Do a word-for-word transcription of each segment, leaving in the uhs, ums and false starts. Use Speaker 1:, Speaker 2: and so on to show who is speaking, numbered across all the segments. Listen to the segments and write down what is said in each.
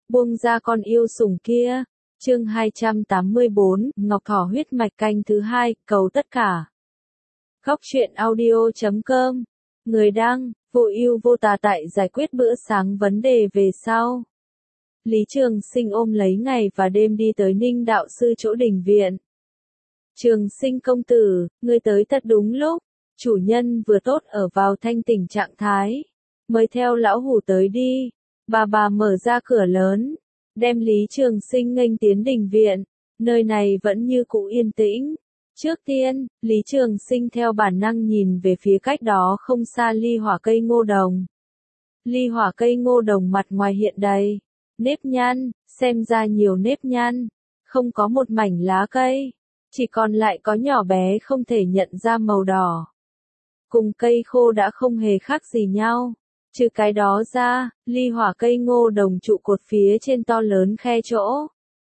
Speaker 1: buông ra con yêu sủng kia. Chương hai trăm tám mươi bốn, Ngọc Thỏ huyết mạch canh thứ hai, cầu tất cả. Góc truyện audio chấm com. Người đăng, vô ưu vô tà tại giải quyết bữa sáng vấn đề về sau. Lý Trường Sinh ôm lấy ngày và đêm đi tới Ninh đạo sư chỗ đình viện. Trường Sinh công tử, ngươi tới thật đúng lúc, chủ nhân vừa tốt ở vào thanh tỉnh trạng thái. Mới theo lão hủ tới đi. Bà bà mở ra cửa lớn, đem Lý Trường Sinh nghênh tiến đình viện, nơi này vẫn như cũ yên tĩnh. Trước tiên, Lý Trường Sinh theo bản năng nhìn về phía cách đó không xa ly hỏa cây ngô đồng. Ly hỏa cây ngô đồng mặt ngoài hiện đầy nếp nhăn, xem ra nhiều nếp nhăn, không có một mảnh lá cây, chỉ còn lại có nhỏ bé không thể nhận ra màu đỏ. Cùng cây khô đã không hề khác gì nhau. Trừ cái đó ra, ly hỏa cây ngô đồng trụ cột phía trên to lớn khe chỗ.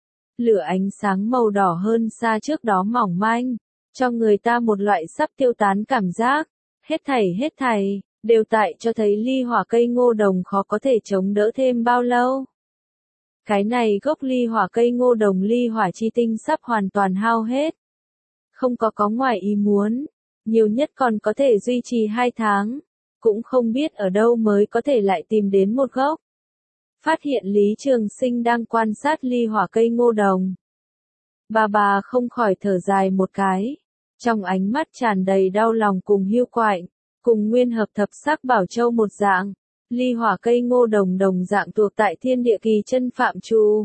Speaker 1: Lửa ánh sáng màu đỏ hơn xa trước đó mỏng manh, cho người ta một loại sắp tiêu tán cảm giác. Hết thảy hết thảy, đều tại cho thấy ly hỏa cây ngô đồng khó có thể chống đỡ thêm bao lâu. Cái này gốc ly hỏa cây ngô đồng ly hỏa chi tinh sắp hoàn toàn hao hết. Không có có ngoài ý muốn, nhiều nhất còn có thể duy trì hai tháng. Cũng không biết ở đâu mới có thể lại tìm đến một gốc. Phát hiện Lý Trường Sinh đang quan sát ly hỏa cây ngô đồng. Bà bà không khỏi thở dài một cái. Trong ánh mắt tràn đầy đau lòng cùng hiu quạnh, cùng nguyên hợp thập sắc bảo châu một dạng. Ly hỏa cây ngô đồng đồng dạng thuộc tại thiên địa kỳ chân phạm trù.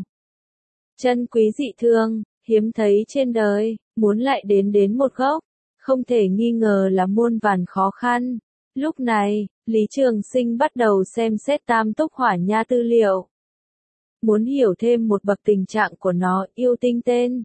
Speaker 1: Chân quý dị thương, hiếm thấy trên đời, muốn lại đến đến một gốc, không thể nghi ngờ là muôn vàn khó khăn. Lúc này, Lý Trường Sinh bắt đầu xem xét tam túc hỏa nha tư liệu. Muốn hiểu thêm một bậc tình trạng của nó, yêu tinh tên.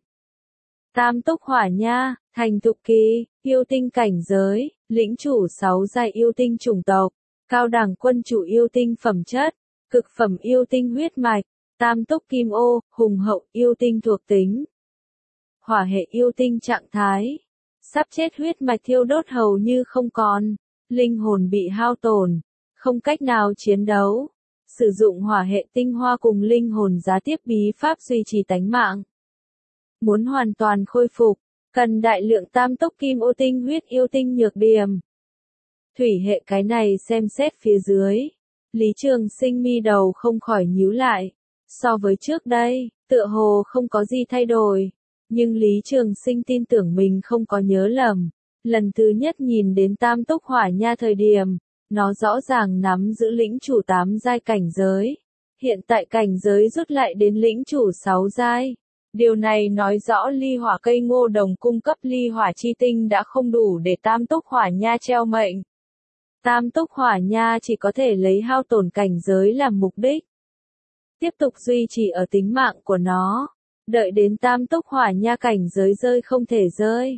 Speaker 1: Tam túc hỏa nha, thành thục kỳ, yêu tinh cảnh giới, lĩnh chủ sáu giai yêu tinh chủng tộc, cao đẳng quân chủ yêu tinh phẩm chất, cực phẩm yêu tinh huyết mạch, tam túc kim ô, hùng hậu yêu tinh thuộc tính. Hỏa hệ yêu tinh trạng thái, sắp chết huyết mạch thiêu đốt hầu như không còn. Linh hồn bị hao tổn, không cách nào chiến đấu. Sử dụng hỏa hệ tinh hoa cùng linh hồn giá tiếp bí pháp duy trì tánh mạng. Muốn hoàn toàn khôi phục, cần đại lượng tam túc kim ô tinh huyết yêu tinh nhược điểm. Thủy hệ cái này xem xét phía dưới. Lý Trường Sinh mi đầu không khỏi nhíu lại. So với trước đây, tựa hồ không có gì thay đổi. Nhưng Lý Trường Sinh tin tưởng mình không có nhớ lầm. Lần thứ nhất nhìn đến tam túc hỏa nha thời điểm, nó rõ ràng nắm giữ lĩnh chủ tám giai cảnh giới. Hiện tại cảnh giới rút lại đến lĩnh chủ sáu giai. Điều này nói rõ ly hỏa cây ngô đồng cung cấp ly hỏa chi tinh đã không đủ để tam túc hỏa nha treo mệnh. Tam túc hỏa nha chỉ có thể lấy hao tổn cảnh giới làm mục đích. Tiếp tục duy trì ở tính mạng của nó. Đợi đến tam túc hỏa nha cảnh giới rơi không thể rơi.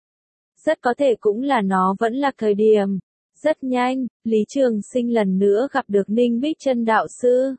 Speaker 1: Rất có thể cũng là nó vẫn là thời điểm. Rất nhanh, Lý Trường Sinh lần nữa gặp được Ninh Bích Chân đạo sư.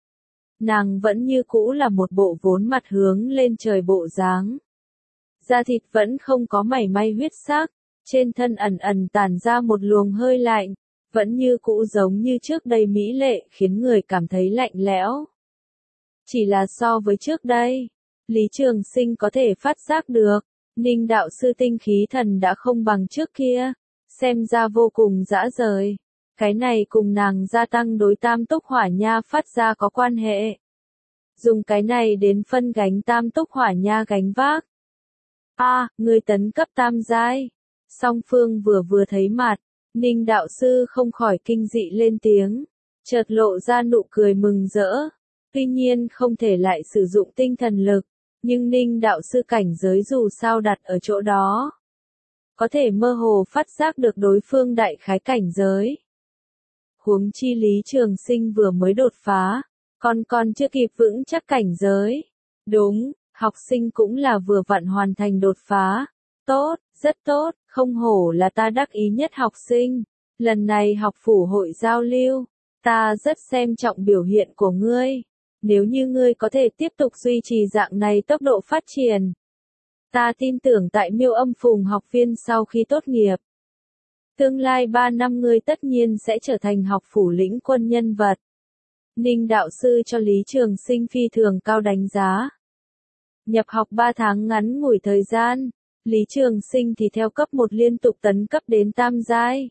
Speaker 1: Nàng vẫn như cũ là một bộ vốn mặt hướng lên trời bộ dáng. Da thịt vẫn không có mảy may huyết sắc, trên thân ẩn ẩn tản ra một luồng hơi lạnh, vẫn như cũ giống như trước đây mỹ lệ khiến người cảm thấy lạnh lẽo. Chỉ là so với trước đây, Lý Trường Sinh có thể phát giác được. Ninh đạo sư tinh khí thần đã không bằng trước kia, xem ra vô cùng dã rời. Cái này cùng nàng gia tăng đối tam túc hỏa nha phát ra có quan hệ. Dùng cái này đến phân gánh tam túc hỏa nha gánh vác. A, à, người tấn cấp tam giai. Song phương vừa vừa thấy mặt, Ninh đạo sư không khỏi kinh dị lên tiếng, chợt lộ ra nụ cười mừng rỡ. Tuy nhiên không thể lại sử dụng tinh thần lực. Nhưng Ninh đạo sư cảnh giới dù sao đặt ở chỗ đó. Có thể mơ hồ phát giác được đối phương đại khái cảnh giới. Huống chi Lý Trường Sinh vừa mới đột phá, còn còn chưa kịp vững chắc cảnh giới. Đúng, học sinh cũng là vừa vặn hoàn thành đột phá. Tốt, rất tốt, không hổ là ta đắc ý nhất học sinh. Lần này học phủ hội giao lưu, ta rất xem trọng biểu hiện của ngươi. Nếu như ngươi có thể tiếp tục duy trì dạng này tốc độ phát triển, ta tin tưởng tại Miêu Âm Phùng học viên sau khi tốt nghiệp, tương lai ba năm ngươi tất nhiên sẽ trở thành học phủ lĩnh quân nhân vật. Ninh đạo sư cho Lý Trường Sinh phi thường cao đánh giá. Nhập học ba tháng ngắn ngủi thời gian, Lý Trường Sinh thì theo cấp một liên tục tấn cấp đến tam giai.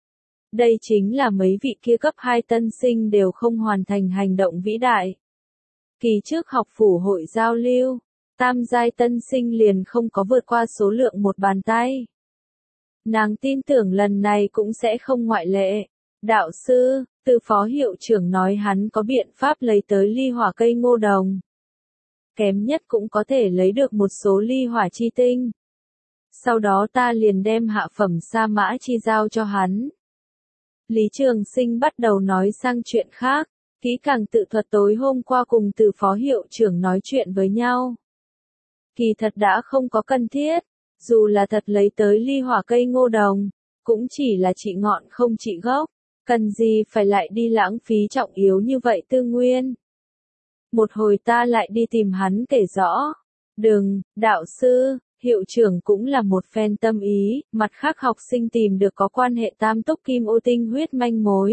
Speaker 1: Đây chính là mấy vị kia cấp hai tân sinh đều không hoàn thành hành động vĩ đại. Kỳ trước học phủ hội giao lưu, tam giai tân sinh liền không có vượt qua số lượng một bàn tay. Nàng tin tưởng lần này cũng sẽ không ngoại lệ. Đạo sư, từ phó hiệu trưởng nói hắn có biện pháp lấy tới ly hỏa cây ngô đồng. Kém nhất cũng có thể lấy được một số ly hỏa chi tinh. Sau đó ta liền đem hạ phẩm sa mã chi giao cho hắn. Lý Trường Sinh bắt đầu nói sang chuyện khác, kỹ càng tự thuật tối hôm qua cùng từ phó hiệu trưởng nói chuyện với nhau. Kỳ thật đã không có cần thiết, dù là thật lấy tới ly hỏa cây ngô đồng, cũng chỉ là trị ngọn không trị gốc, cần gì phải lại đi lãng phí trọng yếu như vậy tư nguyên. Một hồi ta lại đi tìm hắn kể rõ. Đừng, đạo sư, hiệu trưởng cũng là một phen tâm ý, mặt khác học sinh tìm được có quan hệ tam túc kim ô tinh huyết manh mối.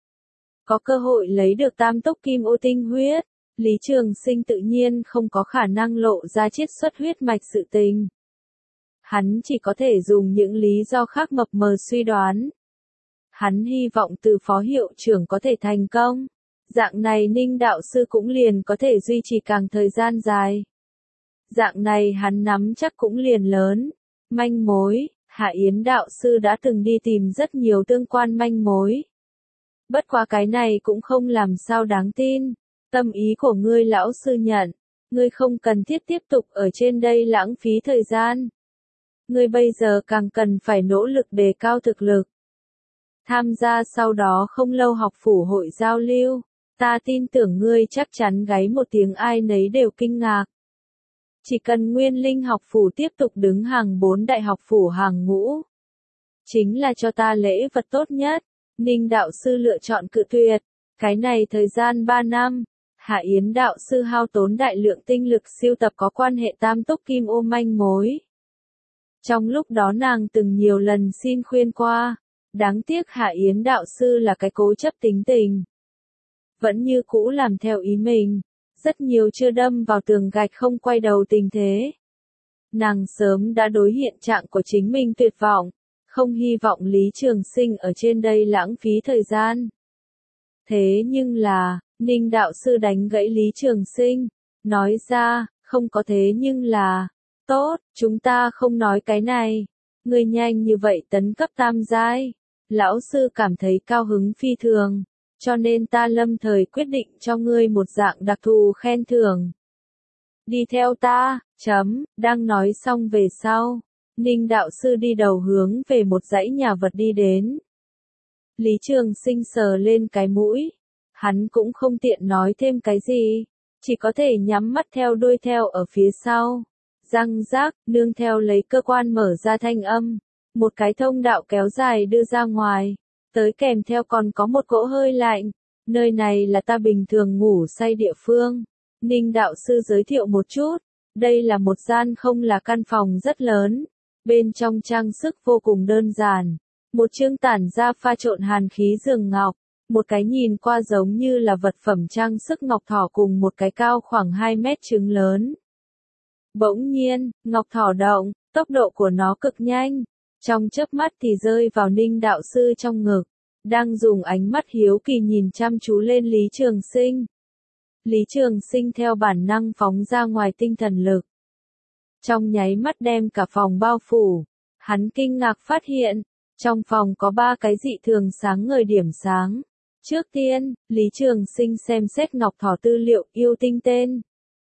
Speaker 1: Có cơ hội lấy được tam túc kim ô tinh huyết, Lý Trường Sinh tự nhiên không có khả năng lộ ra chiết xuất huyết mạch sự tình. Hắn chỉ có thể dùng những lý do khác mập mờ suy đoán. Hắn hy vọng từ phó hiệu trưởng có thể thành công. Dạng này Ninh đạo sư cũng liền có thể duy trì càng thời gian dài. Dạng này hắn nắm chắc cũng liền lớn. Manh mối, Hạ Yến đạo sư đã từng đi tìm rất nhiều tương quan manh mối. Bất quá cái này cũng không làm sao đáng tin. Tâm ý của ngươi lão sư nhận. Ngươi không cần thiết tiếp tục ở trên đây lãng phí thời gian. Ngươi bây giờ càng cần phải nỗ lực đề cao thực lực. Tham gia sau đó không lâu học phủ hội giao lưu. Ta tin tưởng ngươi chắc chắn gáy một tiếng ai nấy đều kinh ngạc. Chỉ cần Nguyên Linh học phủ tiếp tục đứng hàng bốn đại học phủ hàng ngũ. Chính là cho ta lễ vật tốt nhất. Ninh đạo sư lựa chọn cự tuyệt. Cái này thời gian ba năm. Hạ Yến đạo sư hao tốn đại lượng tinh lực siêu tập có quan hệ tam túc kim ô manh mối. Trong lúc đó nàng từng nhiều lần xin khuyên qua. Đáng tiếc Hạ Yến đạo sư là cái cố chấp tính tình. Vẫn như cũ làm theo ý mình. Rất nhiều chưa đâm vào tường gạch không quay đầu tình thế. Nàng sớm đã đối hiện trạng của chính mình tuyệt vọng. Không hy vọng Lý Trường Sinh ở trên đây lãng phí thời gian. Thế nhưng là, Ninh đạo sư đánh gãy Lý Trường Sinh. Nói ra, không có thế nhưng là. Tốt, chúng ta không nói cái này. Ngươi nhanh như vậy tấn cấp tam giai. Lão sư cảm thấy cao hứng phi thường. Cho nên ta lâm thời quyết định cho ngươi một dạng đặc thù khen thưởng. Đi theo ta, chấm, đang nói xong về sau. Ninh đạo sư đi đầu hướng về một dãy nhà vật đi đến. Lý Trường Sinh sờ lên cái mũi. Hắn cũng không tiện nói thêm cái gì. Chỉ có thể nhắm mắt theo đuôi theo ở phía sau. Răng rác, nương theo lấy cơ quan mở ra thanh âm. Một cái thông đạo kéo dài đưa ra ngoài. Tới kèm theo còn có một cỗ hơi lạnh. Nơi này là ta bình thường ngủ say địa phương. Ninh đạo sư giới thiệu một chút. Đây là một gian không là căn phòng rất lớn. Bên trong trang sức vô cùng đơn giản. Một chương tản ra pha trộn hàn khí giường ngọc. Một cái nhìn qua giống như là vật phẩm trang sức ngọc thỏ cùng một cái cao khoảng hai mét trứng lớn. Bỗng nhiên, ngọc thỏ động, tốc độ của nó cực nhanh. Trong chớp mắt thì rơi vào Ninh đạo sư trong ngực. Đang dùng ánh mắt hiếu kỳ nhìn chăm chú lên Lý Trường Sinh. Lý Trường Sinh theo bản năng phóng ra ngoài tinh thần lực. Trong nháy mắt đem cả phòng bao phủ. Hắn kinh ngạc phát hiện. Trong phòng có ba cái dị thường sáng ngời điểm sáng. Trước tiên, Lý Trường Sinh xem xét ngọc thỏ tư liệu yêu tinh tên.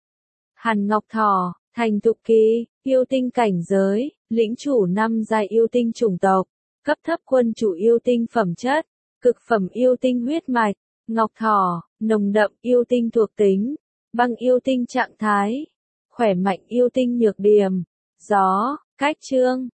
Speaker 1: Hàn ngọc thỏ, thành thục kỳ, yêu tinh cảnh giới, lĩnh chủ năm giai yêu tinh chủng tộc, cấp thấp quân chủ yêu tinh phẩm chất, cực phẩm yêu tinh huyết mạch, ngọc thỏ, nồng đậm yêu tinh thuộc tính, băng yêu tinh trạng thái, khỏe mạnh yêu tinh nhược điểm, gió, cách chương,